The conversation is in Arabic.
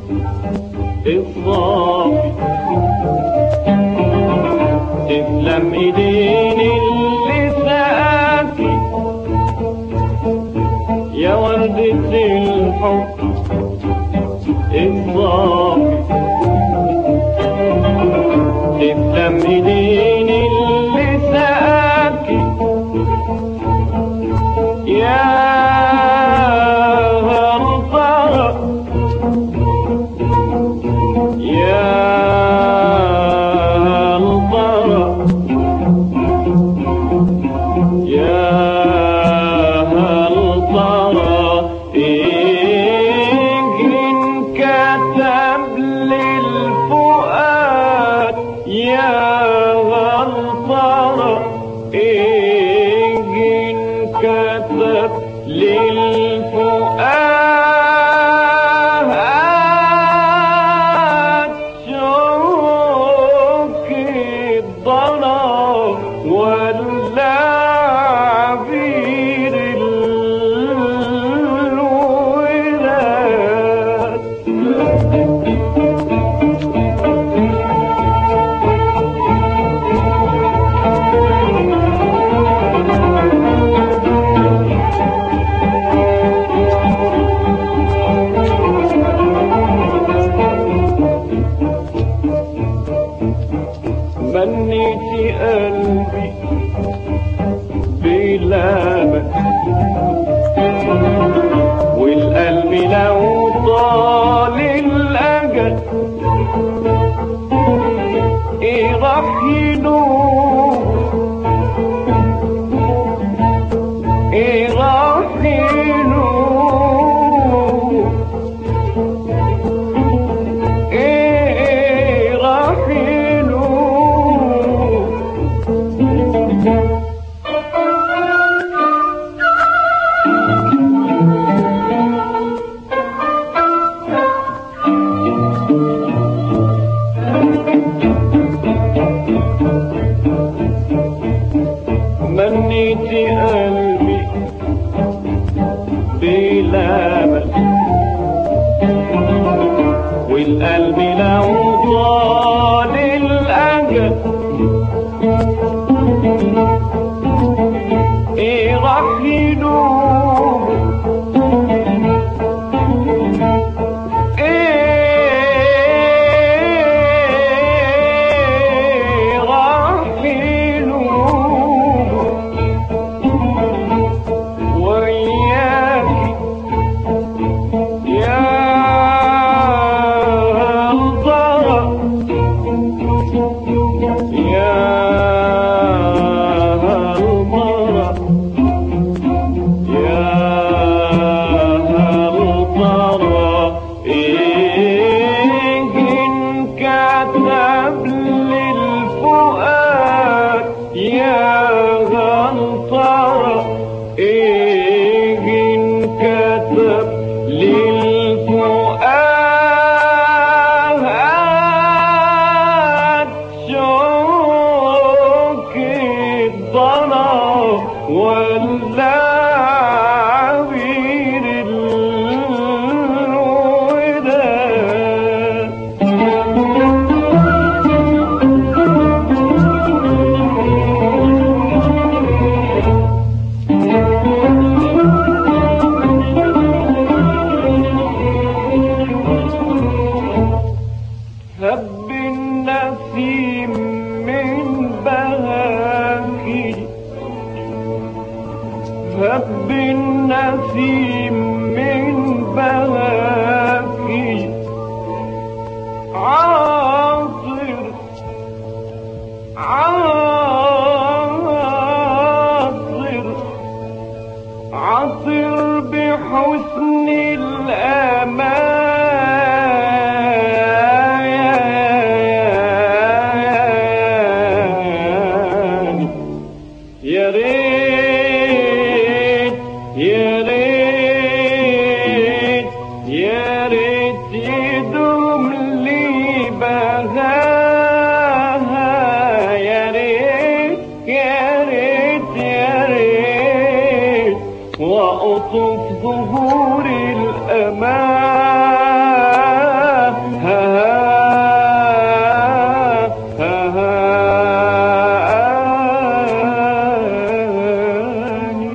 الصافي. تسلم ايدين اللي سقاكي يا وردة الحب الصافي. تسلم ايدين اللي سقاكي يا غرفة يا للفؤاد شوك الضنا ولا عبير الوداد. منيتي قلبي بلامك والقلب لو طال الأجل ايه راح ينوم ايه راح ينوم ايه راح منيتي قلبي بلامك والقلب لو طال الأجل ايه راح ينوم ايه راح ينوم وياكي يا الضرر يا الضرر يا الضرر إيه انكتب للفؤاد يا غنطرة إيه انكتب للفؤاد شوك الضنا ولا عبير الوداد. هب النسيم من بهاكي هب النسيم من بهاكي عاصر عاصر عاصر بحسن الأمان يا ريت يا ريت يا ريت يدوم لي بهاها يا ريت يا ريت يا ريت وأطوف ظهور